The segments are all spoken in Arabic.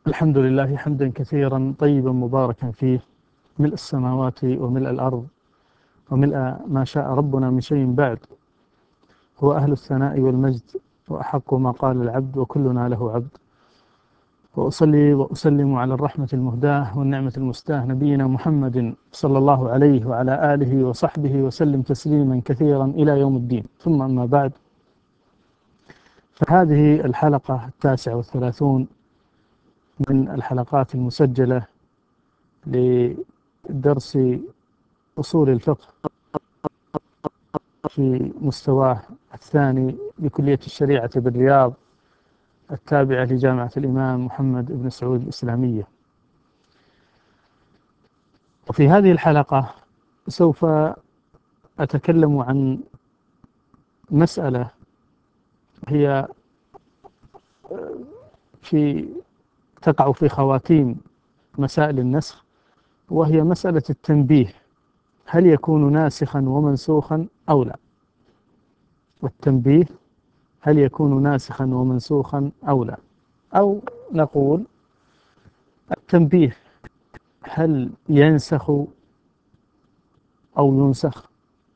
الحمد لله حمدا كثيرا طيبا مباركا فيه، ملء السماوات وملء الأرض وملء ما شاء ربنا من شيء بعد. هو أهل الثناء والمجد، وأحق ما قال العبد وكلنا له عبد. وأصلي وأسلم على الرحمة المهداة والنعمة المستاه نبينا محمد صلى الله عليه وعلى آله وصحبه وسلم تسليما كثيرا إلى يوم الدين. ثم أما بعد، فهذه الحلقة 39 من الحلقات المسجلة لدرس أصول الفقه في مستواه الثاني بكلية الشريعة بالرياض، التابعة لجامعة الإمام محمد بن سعود الإسلامية. وفي هذه الحلقة سوف أتكلم عن مسألة هي في تقع في خواتيم مسائل النسخ، وهي مسألة التنبيه: هل يكون ناسخا ومنسوخا أو لا؟ والتنبيه هل يكون ناسخا ومنسوخا أو لا؟ أو نقول التنبيه هل ينسخ أو ينسخ؟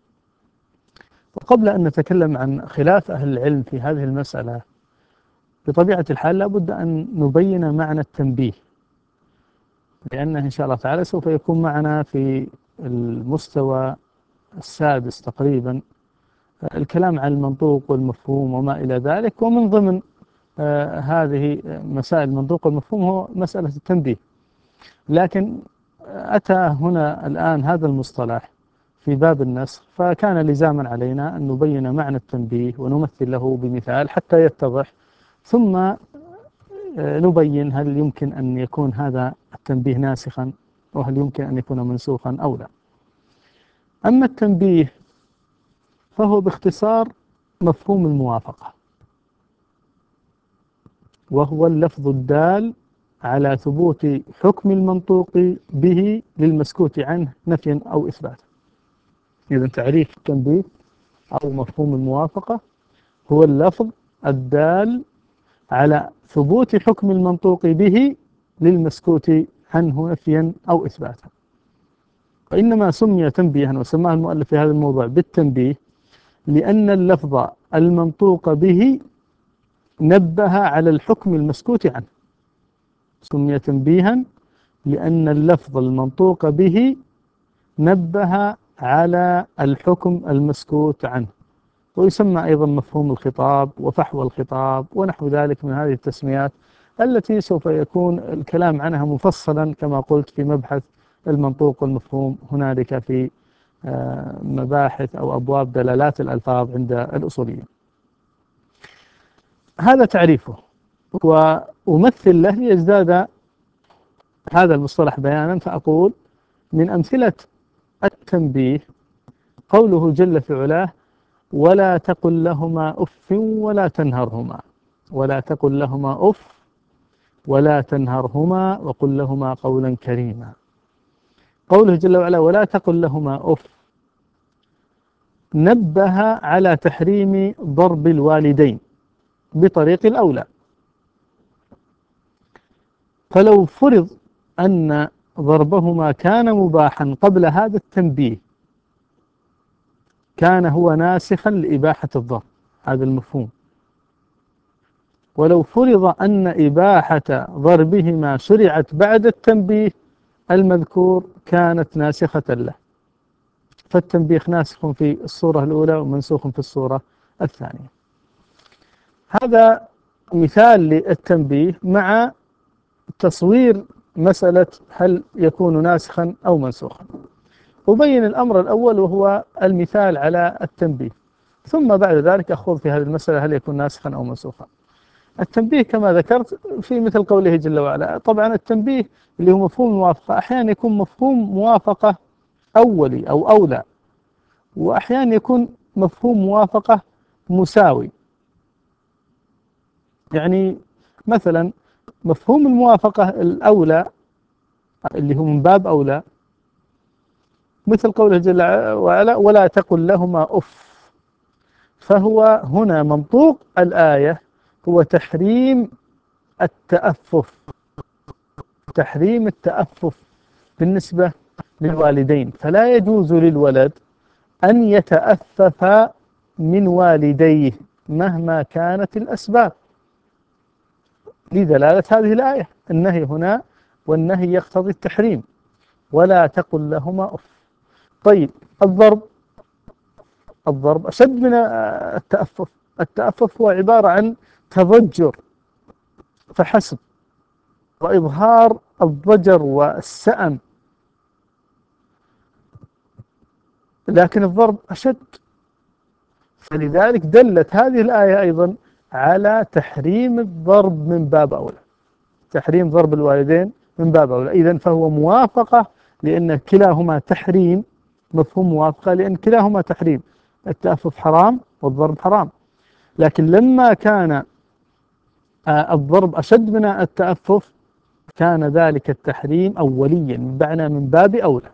وقبل أن نتكلم عن خلاف أهل العلم في هذه المسألة، بطبيعة الحال لابد أن نبين معنى التنبيه، لأنه إن شاء الله تعالى سوف يكون معنا في المستوى السادس تقريبا الكلام عن المنطوق والمفهوم وما إلى ذلك. ومن ضمن هذه مسائل المنطوق والمفهوم هو مسألة التنبيه. لكن أتى هنا الآن هذا المصطلح في باب النسخ، فكان لزاما علينا أن نبين معنى التنبيه ونمثل له بمثال حتى يتضح، ثم نبين هل يمكن أن يكون هذا التنبيه ناسخا، وهل يمكن أن يكون منسوخا أو لا. أما التنبيه فهو باختصار مفهوم الموافقة، وهو اللفظ الدال على ثبوت حكم المنطوق به للمسكوت عنه نفيا أو إثباتا. إذا تعريف التنبيه أو مفهوم الموافقة هو اللفظ الدال على ثبوت حكم المنطوق به للمسكوت عنه نفيا أو إثباتا. وإنما سمي تنبيها وسماه المؤلف في هذا الموضوع بالتنبيه لأن اللفظ المنطوق به نبه على الحكم المسكوت عنه. سمي تنبيها لأن اللفظ المنطوق به نبه على الحكم المسكوت عنه. ويسمى أيضا مفهوم الخطاب وفحوى الخطاب ونحو ذلك من هذه التسميات التي سوف يكون الكلام عنها مفصلا كما قلت في مبحث المنطوق والمفهوم هنالك في مباحث أو أبواب دلالات الألفاظ عند الأصوليين. هذا تعريفه، وأمثل له ليزداد هذا المصطلح بيانا، فأقول من أمثلة التنبيه قوله جل في علاه: ولا تقل لهما أف ولا تنهرهما. ولا تقل لهما أف ولا تنهرهما وقل لهما قولا كريما. قوله جل وعلا ولا تقل لهما أف نبه على تحريم ضرب الوالدين بطريق الأولى. فلو فرض أن ضربهما كان مباحا قبل هذا التنبيه كان هو ناسخا لإباحة الضرب، هذا المفهوم. ولو فرض أن إباحة ضربهما شرعت بعد التنبيه المذكور كانت ناسخة له. فالتنبيه ناسخ في الصورة الأولى ومنسوخ في الصورة الثانية. هذا مثال للتنبيه مع تصوير مسألة هل يكون ناسخا أو منسوخا. أبين الأمر الأول وهو المثال على التنبيه، ثم بعد ذلك أخوض في هذه المسألة هل يكون ناسخا أو منسوخا. التنبيه كما ذكرت في مثل قوله جل وعلا. طبعا التنبيه اللي هو مفهوم الموافقة أحيانا يكون مفهوم موافقة أولي أو أولى، وأحيانا يكون مفهوم موافقة مساوي. يعني مثلا مفهوم الموافقة الأولى اللي هو من باب أولى مثل قوله جل وعلا ولا تقل لهما أف، فهو هنا منطوق الآية هو تحريم التأفف تحريم التأفف بالنسبة للوالدين، فلا يجوز للولد أن يتأفف من والديه مهما كانت الأسباب، لدلالة هذه الآية. النهي هنا، والنهي يقتضي التحريم، ولا تقل لهما أف. طيب الضرب أشد من التأفف. التأفف هو عبارة عن تضجر فحسب، وإظهار الضجر والسأم، لكن الضرب أشد. فلذلك دلت هذه الآية أيضا على تحريم الضرب من باب أولى، تحريم ضرب الوالدين من باب أولى. إذن فهو موافقة، لأن كلاهما تحريم، مفهوم موافقة، لأن كلاهما تحريم، التأفف حرام والضرب حرام. لكن لما كان الضرب أشد من التأفف كان ذلك التحريم أوليا، بمعنى من باب أولى.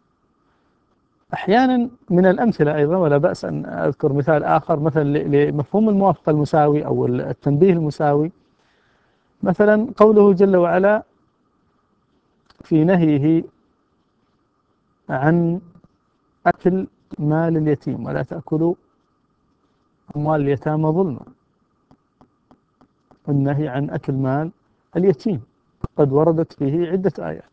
أحيانا من الأمثلة أيضا، ولا بأس أن أذكر مثال آخر، مثلا لمفهوم الموافقة المساوي أو التنبيه المساوي. مثلا قوله جل وعلا في نهيه عن أكل مال اليتيم: ولا تأكلوا أموال اليتامى ظلما. النهي عن أكل مال اليتيم قد وردت فيه عدة آيات.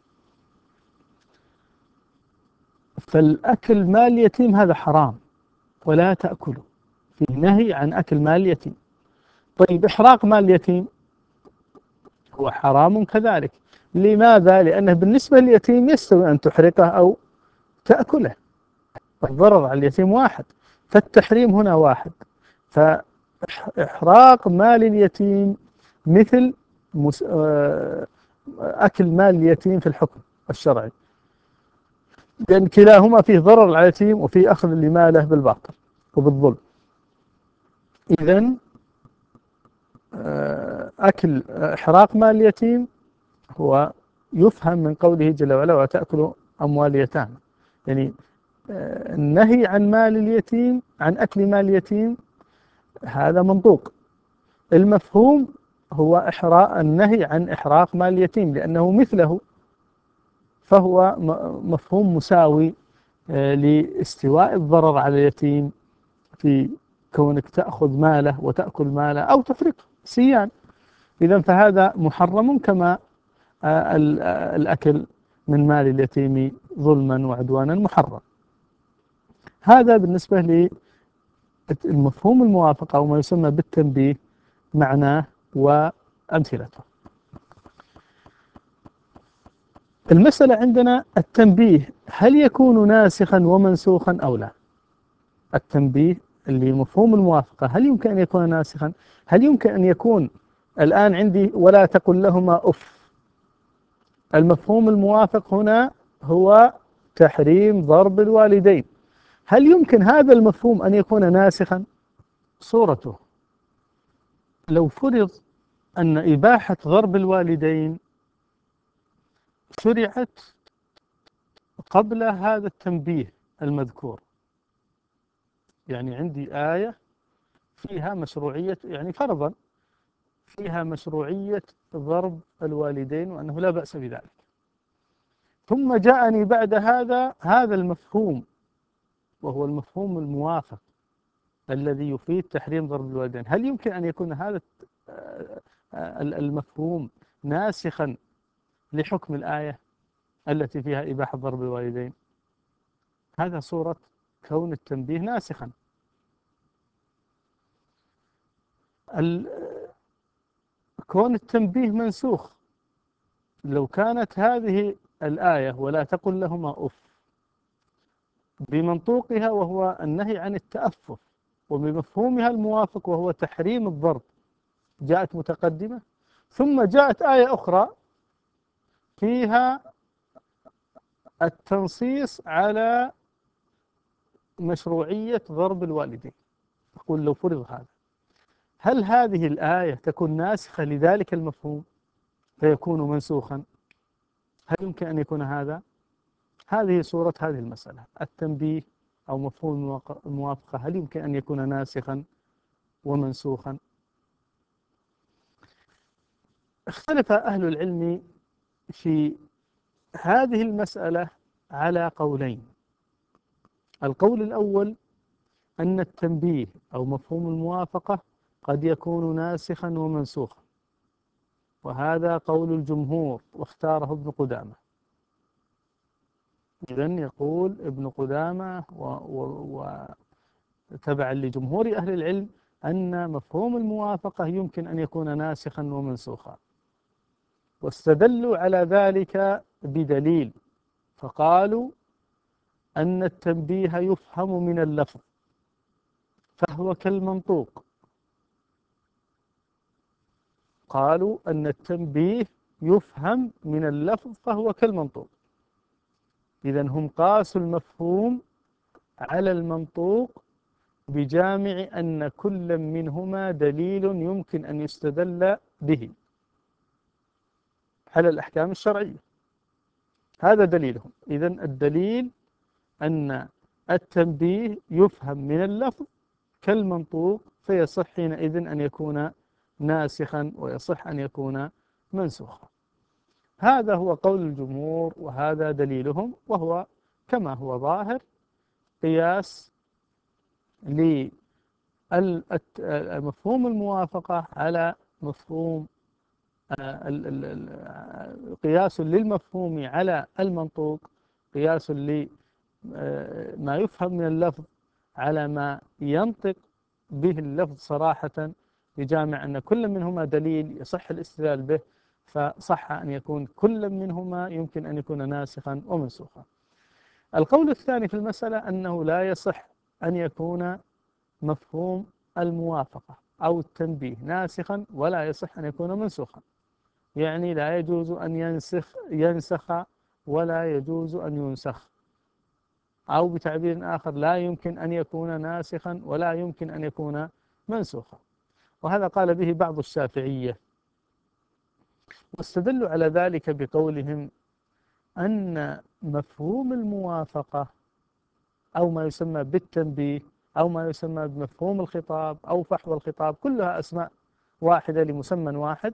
فالأكل مال اليتيم هذا حرام، ولا تأكلوا، في نهي عن أكل مال اليتيم. طيب إحراق مال اليتيم هو حرام كذلك. لماذا؟ لأنه بالنسبة لليتيم يستوي أن تحرقه أو تأكله، الضرر على اليتيم واحد، فالتحريم هنا واحد. فإحراق مال اليتيم مثل أكل مال اليتيم في الحكم الشرعي، لأن كلاهما فيه ضرر على اليتيم وفيه أخذ لماله بالباطل وبالظلم. إذن إحراق مال اليتيم هو يفهم من قوله جل وعلا: وتأكلوا أموال اليتامى، يعني النهي عن مال اليتيم، عن أكل مال اليتيم، هذا منطوق. المفهوم هو النهي عن إحراق مال اليتيم، لأنه مثله، فهو مفهوم مساوي لاستواء الضرر على اليتيم في كونك تأخذ ماله وتأكل ماله أو تفرقه سيان. إذن فهذا محرم، كما الأكل من مال اليتيم ظلما وعدوانا محرم. هذا بالنسبة للمفهوم الموافقة، أو ما يسمى بالتنبيه، معناه وأمثلته. المسألة عندنا التنبيه هل يكون ناسخا ومنسوخا أو لا؟ التنبيه اللي مفهوم الموافقة هل يمكن أن يكون ناسخا؟ هل يمكن أن يكون الآن عندي ولا تقل لهما أف، المفهوم الموافق هنا هو تحريم ضرب الوالدين، هل يمكن هذا المفهوم أن يكون ناسخا؟ صورته: لو فرض أن إباحة ضرب الوالدين شرعت قبل هذا التنبيه المذكور، يعني عندي آية فيها مشروعية، يعني فرضا فيها مشروعية ضرب الوالدين وأنه لا بأس بذلك، ثم جاءني بعد هذا المفهوم، وهو المفهوم الموافق الذي يفيد تحريم ضرب الوالدين، هل يمكن أن يكون هذا المفهوم ناسخا لحكم الآية التي فيها إباحة ضرب الوالدين؟ هذا صورة كون التنبيه ناسخا. كون التنبيه منسوخ، لو كانت هذه الآية ولا تقل لهما أف بمنطوقها وهو النهي عن التأفف، وبمفهومها الموافق وهو تحريم الضرب، جاءت متقدمة، ثم جاءت آية أخرى فيها التنصيص على مشروعية ضرب الوالدين، أقول لو فرض هذا، هل هذه الآية تكون ناسخة لذلك المفهوم فيكون منسوخا؟ هل يمكن أن يكون هذا؟ هذه صورة هذه المسألة، التنبيه أو مفهوم الموافقة هل يمكن أن يكون ناسخا ومنسوخا؟ اختلف أهل العلم في هذه المسألة على قولين. القول الأول أن التنبيه أو مفهوم الموافقة قد يكون ناسخا ومنسوخا، وهذا قول الجمهور واختاره ابن قدامة. إذن يقول ابن قدامة وتبعا لجمهور أهل العلم أن مفهوم الموافقة يمكن أن يكون ناسخا ومنسوخا، واستدلوا على ذلك بدليل، فقالوا أن التنبيه يفهم من اللفظ فهو كالمنطوق. قالوا أن التنبيه يفهم من اللفظ فهو كالمنطوق. إذن هم قاسوا المفهوم على المنطوق بجامع أن كل منهما دليل يمكن أن يستدل به على الأحكام الشرعية. هذا دليلهم. إذن الدليل أن التنبيه يفهم من اللفظ كالمنطوق، فيصح حينئذ أن يكون ناسخا ويصح أن يكون منسوخا. هذا هو قول الجمهور وهذا دليلهم، وهو كما هو ظاهر قياس لمفهوم الموافقة على مفهوم قياس للمفهوم على المنطوق، قياس لما يفهم من اللفظ على ما ينطق به اللفظ صراحة، بجامع أن كل منهما دليل يصح الاستدلال به، فصح أن يكون كل منهما يمكن أن يكون ناسخا ومنسوخا. القول الثاني في المسألة أنه لا يصح أن يكون مفهوم الموافقة أو التنبيه ناسخا ولا يصح أن يكون منسوخا، يعني لا يجوز أن ينسخ ولا يجوز أن ينسخ، أو بتعبير آخر لا يمكن أن يكون ناسخا ولا يمكن أن يكون منسوخا. وهذا قال به بعض الشافعية، واستدلوا على ذلك بقولهم أن مفهوم الموافقة أو ما يسمى بالتنبيه أو ما يسمى بمفهوم الخطاب أو فحوى الخطاب كلها أسماء واحدة لمسمى واحد.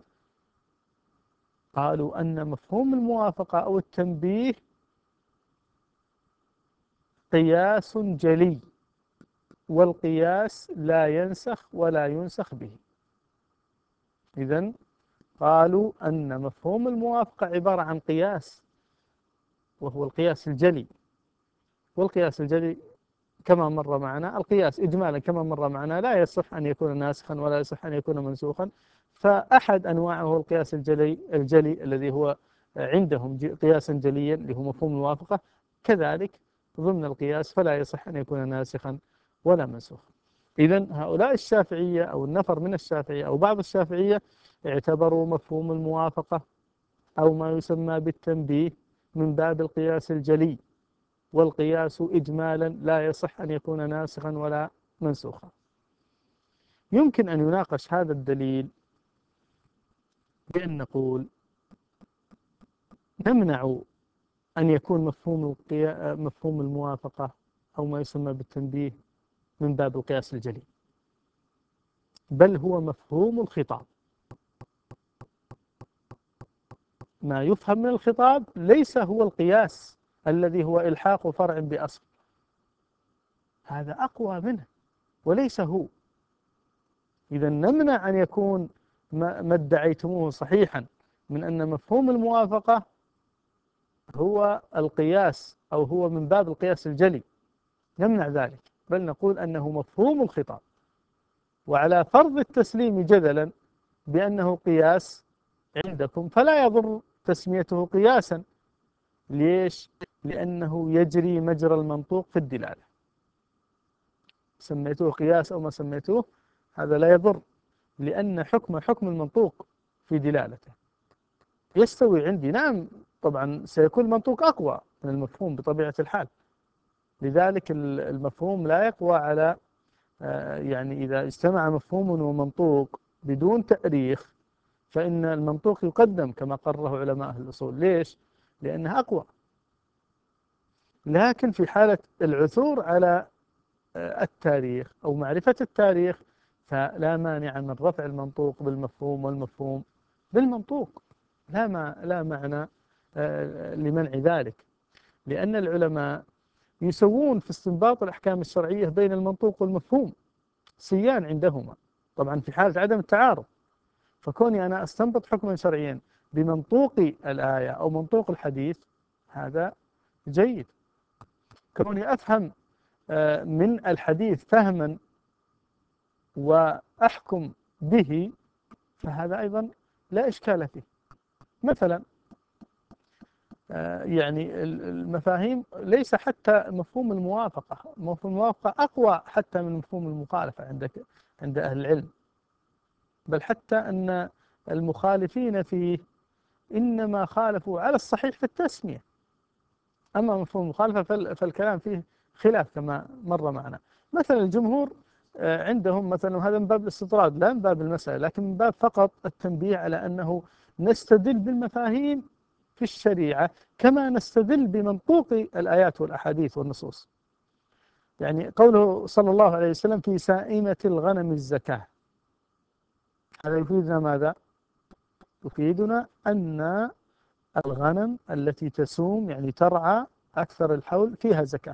قالوا أن مفهوم الموافقة أو التنبيه قياس جلي، والقياس لا ينسخ ولا ينسخ به. إذن قالوا أن مفهوم الموافقة عبارة عن قياس، وهو القياس الجلي. والقياس الجلي كما مر معنا، القياس إجمالا كما مر معنا لا يصح أن يكون ناسخا ولا يصح أن يكون منسوخا، فأحد أنواعه هو القياس الجلي الذي هو عندهم قياسا جليا اللي هو مفهوم الموافقة، كذلك ضمن القياس فلا يصح أن يكون ناسخا ولا منسوخا. إذن هؤلاء الشافعية أو النفر من الشافعية أو بعض الشافعية اعتبروا مفهوم الموافقة أو ما يسمى بالتنبيه من باب القياس الجلي، والقياس إجمالا لا يصح أن يكون ناسخا ولا منسوخا. يمكن أن يناقش هذا الدليل بأن نقول نمنع أن يكون مفهوم الموافقة أو ما يسمى بالتنبيه من باب القياس الجلي، بل هو مفهوم الخطاب. ما يفهم من الخطاب ليس هو القياس الذي هو إلحاق فرع بأصل، هذا أقوى منه وليس هو. إذا نمنع أن يكون ما ادعيتموه صحيحا من أن مفهوم الموافقة هو القياس أو هو من باب القياس الجلي، نمنع ذلك، بل نقول أنه مفهوم الخطاب. وعلى فرض التسليم جدلا بأنه قياس عندكم فلا يضر تسميته قياسا. ليش؟ لأنه يجري مجرى المنطوق في الدلالة، سميتوه قياس أو ما سميتوه هذا لا يضر، لأن حكم المنطوق في دلالته يستوي عندي. نعم طبعا سيكون المنطوق أقوى من المفهوم بطبيعة الحال، لذلك المفهوم لا يقوى على يعني إذا اجتمع مفهوم ومنطوق بدون تأريخ فإن المنطوق يقدم كما قرره علماء أهل الأصول. ليش؟ لأنه أقوى. لكن في حالة العثور على التاريخ أو معرفة التاريخ فلا مانع من رفع المنطوق بالمفهوم والمفهوم بالمنطوق، لا معنى لمنع ذلك، لأن العلماء يسوون في استنباط الأحكام الشرعية بين المنطوق والمفهوم، سيان عندهما طبعا في حالة عدم التعارض. فكوني أنا أستنبط حكما شرعيا بمنطوق الآية أو منطوق الحديث هذا جيد. كوني أفهم من الحديث فهما وأحكم به فهذا أيضا لا إشكال فيه. مثلا يعني المفاهيم ليس حتى مفهوم الموافقة، مفهوم الموافقة أقوى حتى من مفهوم المخالفة عند أهل العلم، بل حتى أن المخالفين فيه إنما خالفوا على الصحيح في التسمية. أما مفهوم المخالفة فالكلام فيه خلاف كما مر معنا. مثلا الجمهور عندهم مثلا، وهذا من باب الاستطراد لا من باب المسألة، لكن من باب فقط التنبيه على أنه نستدل بالمفاهيم في الشريعة كما نستدل بمنطوق الآيات والأحاديث والنصوص. يعني قوله صلى الله عليه وسلم في سائمة الغنم الزكاة، هذا يفيدنا ماذا؟ يفيدنا أن الغنم التي تسوم يعني ترعى أكثر الحول فيها زكاة.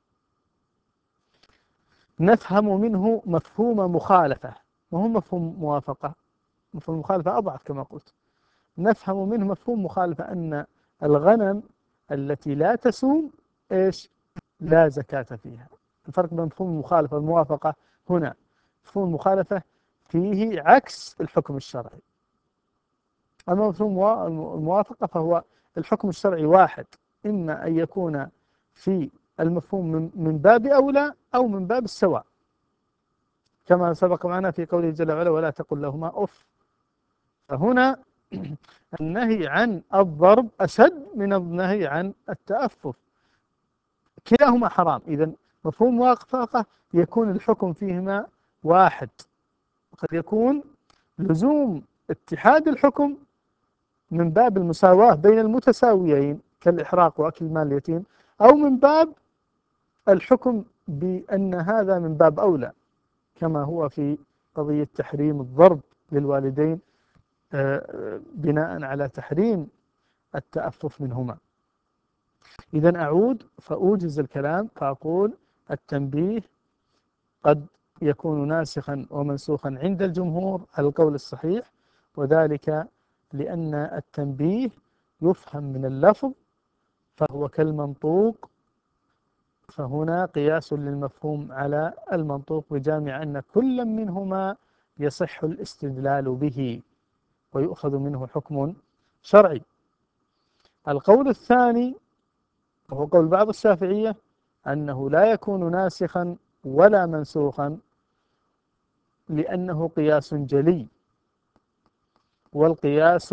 نفهم منه مفهوم مخالفة، وهو مفهوم موافقة. مفهوم مخالفة أضعف كما قلت. نفهم منه مفهوم مخالفة أن الغنم التي لا تسوم إيش؟ لا زكاة فيها. الفرق بين مفهوم المخالفة والموافقة هنا مفهوم المخالفة فيه عكس الحكم الشرعي، أما مفهوم الموافقة فهو الحكم الشرعي واحد، إما أن يكون في المفهوم من باب أولى أو من باب السواء، كما سبق معنا في قوله جل وعلا ولا تقل لهما أف. فهنا النهي عن الضرب أشد من النهي عن التأفف، كلاهما حرام. إذن مفهوم موافقة يكون الحكم فيهما واحد، قد يكون لزوم اتحاد الحكم من باب المساواة بين المتساويين كالإحراق وأكل مال اليتيم، أو من باب الحكم بأن هذا من باب أولى كما هو في قضية تحريم الضرب للوالدين بناء على تحريم التأفف منهما. إذن أعود فأوجز الكلام فأقول التنبيه قد يكون ناسخا ومنسوخا عند الجمهور على القول الصحيح، وذلك لأن التنبيه يفهم من اللفظ فهو كالمنطوق، فهنا قياس للمفهوم على المنطوق بجامع أن كل منهما يصح الاستدلال به ويؤخذ منه حكم شرعي. القول الثاني وهو قول بعض الشافعية أنه لا يكون ناسخا ولا منسوخا لأنه قياس جلي، والقياس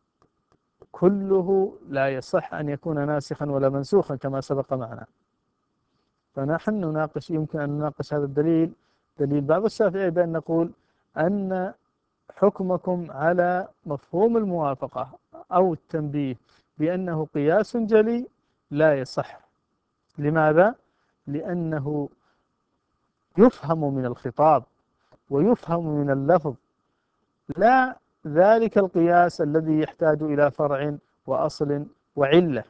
كله لا يصح أن يكون ناسخا ولا منسوخا كما سبق معنا. فنحن نناقش، يمكن أن نناقش هذا الدليل، دليل بعض الشافعية بأن نقول أن حكمكم على مفهوم الموافقة أو التنبيه بأنه قياس جلي لا يصح. لماذا؟ لأنه يفهم من الخطاب ويفهم من اللفظ، لا ذلك القياس الذي يحتاج إلى فرع وأصل وعلة،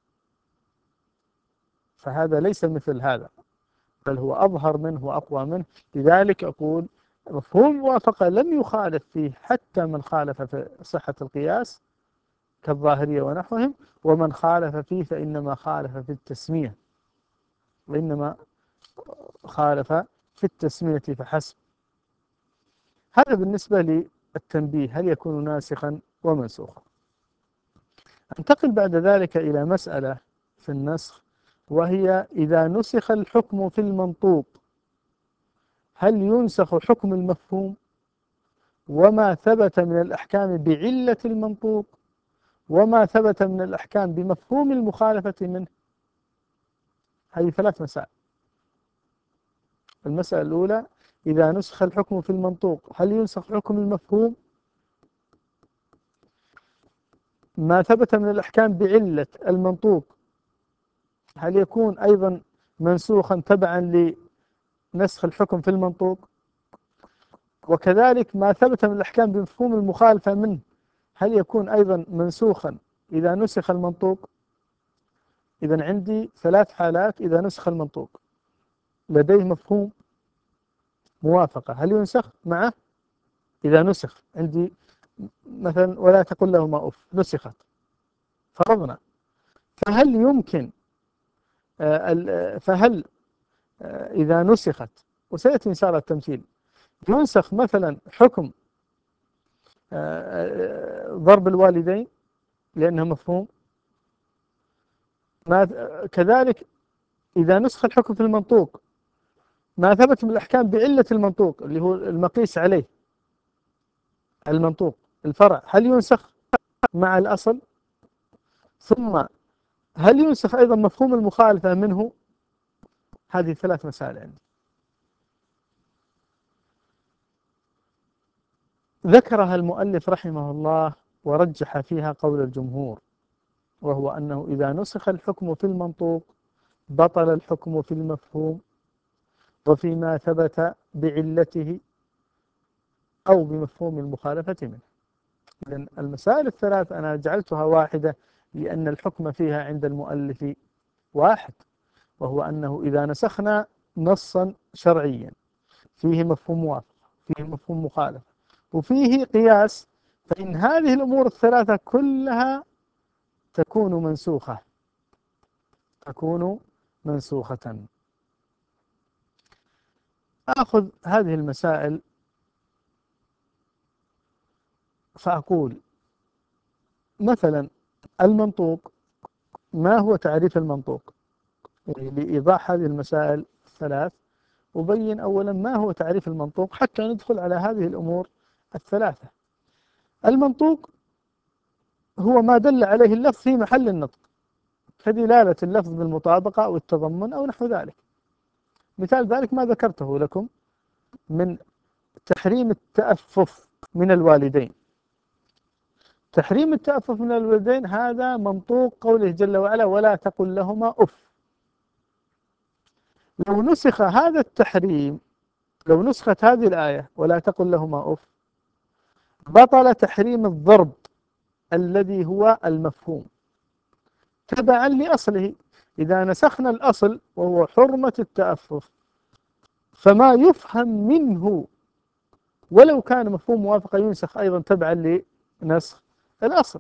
فهذا ليس مثل هذا، بل هو أظهر منه وأقوى منه. لذلك أقول مفهوم الموافقة لم يخالف فيه حتى من خالف في صحة القياس كالظاهرية ونحوهم، ومن خالف فيه فإنما خالف في التسمية، وإنما خالف في التسمية فحسب. هذا بالنسبة للتنبيه هل يكون ناسخا ومنسوخا. انتقل بعد ذلك إلى مسألة في النسخ، وهي إذا نسخ الحكم في المنطوق هل ينسخ حكم المفهوم وما ثبت من الأحكام بعلة المنطوق وما ثبت من الأحكام بمفهوم المخالفة منه؟ هذه ثلاث مسائل. المسألة الأولى إذا نسخ الحكم في المنطوق هل ينسخ حكم المفهوم، ما ثبت من الأحكام بعلة المنطوق هل يكون أيضا منسوخا تبعا لنسخ الحكم في المنطوق، وكذلك ما ثبت من الأحكام بمفهوم المخالفة منه هل يكون أيضا منسوخا إذا نسخ المنطوق، إذا عندي 3 حالات إذا نسخ المنطوق. لديه مفهوم موافقة، هل ينسخ معه؟ إذا نسخ عندي مثلا ولا تقل لهما أف، نسخت فرضنا، فهل يمكن فهل إذا نسخت، وسيأتي إن شاء الله التمثيل، ينسخ مثلا حكم ضرب الوالدين لأنه مفهوم؟ كذلك إذا نسخ الحكم في المنطوق ما ثبت من الأحكام بعلة المنطوق اللي هو المقيس عليه المنطوق الفرع، هل ينسخ مع الأصل؟ ثم هل ينسخ أيضا مفهوم المخالفة منه؟ هذه 3 مسائل عندي. ذكرها المؤلف رحمه الله ورجح فيها قول الجمهور، وهو أنه إذا نسخ الحكم في المنطوق بطل الحكم في المفهوم وفيما ثبت بعلته أو بمفهوم المخالفة منه. إذن المسائل ال3 أنا جعلتها واحدة لأن الحكم فيها عند المؤلف واحد، وهو أنه إذا نسخنا نصا شرعيا فيه مفهوم موافق، فيه مفهوم مخالفة، وفيه قياس، فإن هذه الأمور ال3 كلها تكون منسوخة، تكون منسوخة. آخذ هذه المسائل فأقول مثلا المنطوق، ما هو تعريف المنطوق؟ يعني لإيضاح هذه المسائل ال3 أبين أولا ما هو تعريف المنطوق حتى ندخل على هذه الأمور ال3. المنطوق هو ما دل عليه اللفظ في محل النطق كدلالة اللفظ بالمطابقة أو التضمن أو نحو ذلك. مثال ذلك ما ذكرته لكم من تحريم التأفف من الوالدين. تحريم التأفف من الوالدين هذا منطوق قوله جل وعلا ولا تقل لهما أف. لو نسخ هذا التحريم، لو نسخت هذه الآية ولا تقل لهما أف، بطل تحريم الضرب الذي هو المفهوم تبعا لأصله. إذا نسخنا الأصل وهو حرمة التأفف، فما يفهم منه ولو كان مفهوم موافقة ينسخ أيضا تبعا لنسخ الأصل.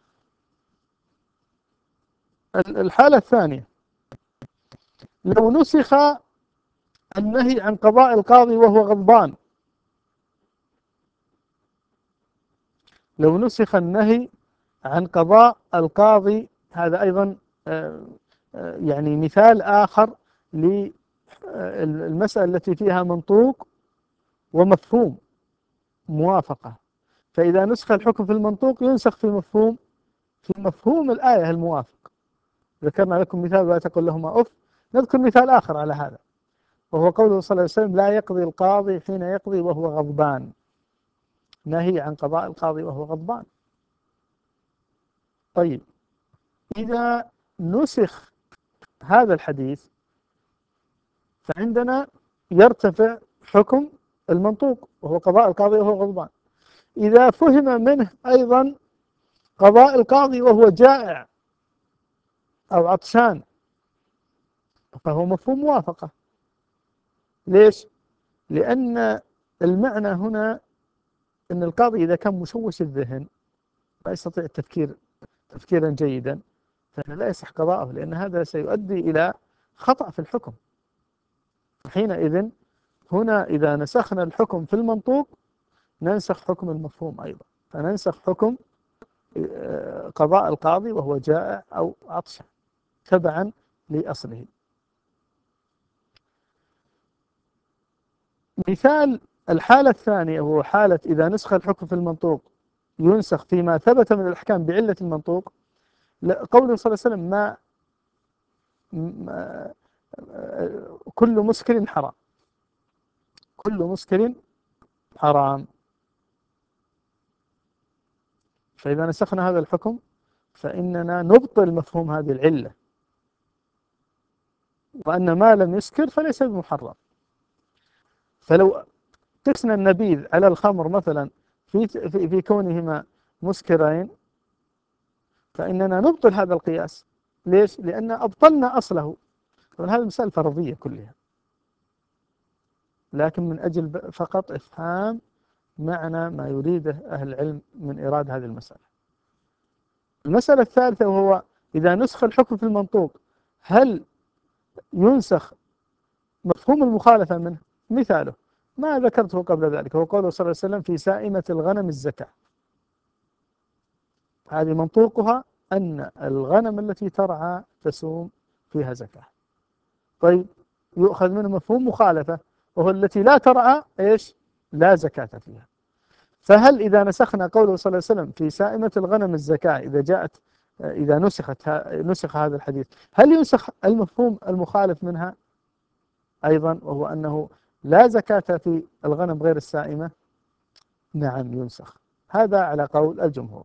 الحالة الثانية، لو نسخ النهي عن قضاء القاضي وهو غضبان، لو نسخ النهي عن قضاء القاضي، هذا أيضا يعني مثال آخر للمسألة التي فيها منطوق ومفهوم موافقة. فإذا نسخ الحكم في المنطوق ينسخ في مفهوم الآية الموافق. ذكرنا لكم مثال لا تقل لهما أف، نذكر مثال آخر على هذا، وهو قوله صلى الله عليه وسلم لا يقضي القاضي حين يقضي وهو غضبان، نهي عن قضاء القاضي وهو غضبان. طيب إذا نسخ هذا الحديث فعندنا يرتفع حكم المنطوق وهو قضاء القاضي وهو غضبان. إذا فهم منه أيضا قضاء القاضي وهو جائع أو عطشان فهو مفهوم موافقة. ليش؟ لأن المعنى هنا أن القاضي إذا كان مشوش الذهن لا يستطيع التفكير تفكيرا جيدا فإنه لا يصح قضاءه، لأن هذا سيؤدي إلى خطأ في الحكم. حينئذ هنا إذا نسخنا الحكم في المنطوق ننسخ حكم المفهوم أيضا، فننسخ حكم قضاء القاضي وهو جائع أو عطشان تبعا لأصله. مثال الحالة الثانية هو حالة إذا نسخ الحكم في المنطوق ينسخ فيما ثبت من الأحكام بعلة المنطوق. قوله صلى الله عليه وسلم كل مسكر حرام، كل مسكر حرام. فإذا نسخنا هذا الحكم فإننا نبطل مفهوم هذه العلة، وأن ما لم يسكر فليس بمحرم. فلو قسنا النبيذ على الخمر مثلا في كونهما مسكرين، فإننا نبطل هذا القياس. ليش؟ لأن أبطلنا أصله. طبعا هذه المسائل فرضية كلها، لكن من أجل فقط إفهام معنى ما يريده أهل العلم من إيراد هذه المسألة. المسألة الثالثة، وهو إذا نسخ الحكم في المنطوق هل ينسخ مفهوم المخالفة منه؟ مثاله ما ذكرته قبل ذلك، هو قوله صلى الله عليه وسلم في سائمة الغنم الزكاة. هذه منطوقها أن الغنم التي ترعى تسوم فيها زكاة. طيب يؤخذ منه مفهوم مخالفة، وهو التي لا ترعى إيش؟ لا زكاة فيها. فهل إذا نسخنا قوله صلى الله عليه وسلم في سائمة الغنم الزكاة، إذا نسخ هذا الحديث، هل ينسخ المفهوم المخالف منها أيضا، وهو أنه لا زكاة في الغنم غير السائمة؟ نعم ينسخ. هذا على قول الجمهور.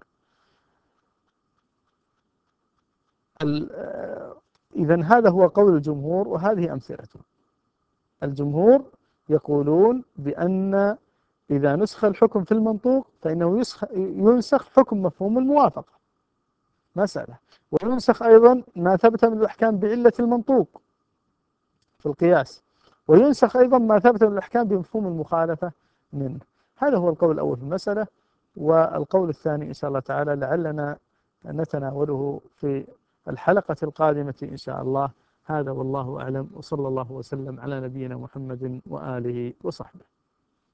إذن هذا هو قول الجمهور، وهذه أمثلته. الجمهور يقولون بأن إذا نسخ الحكم في المنطوق فإنه ينسخ حكم مفهوم الموافقة مسألة، وينسخ أيضا ما ثبت من الأحكام بعلة المنطوق في القياس، وينسخ أيضا ما ثبت من الأحكام بمفهوم المخالفة منه. هذا هو القول الأول في المسألة. والقول الثاني إن شاء الله تعالى لعلنا نتناوله في الحلقة القادمة إن شاء الله. هذا والله أعلم، وصلى الله وسلم على نبينا محمد وآله وصحبه.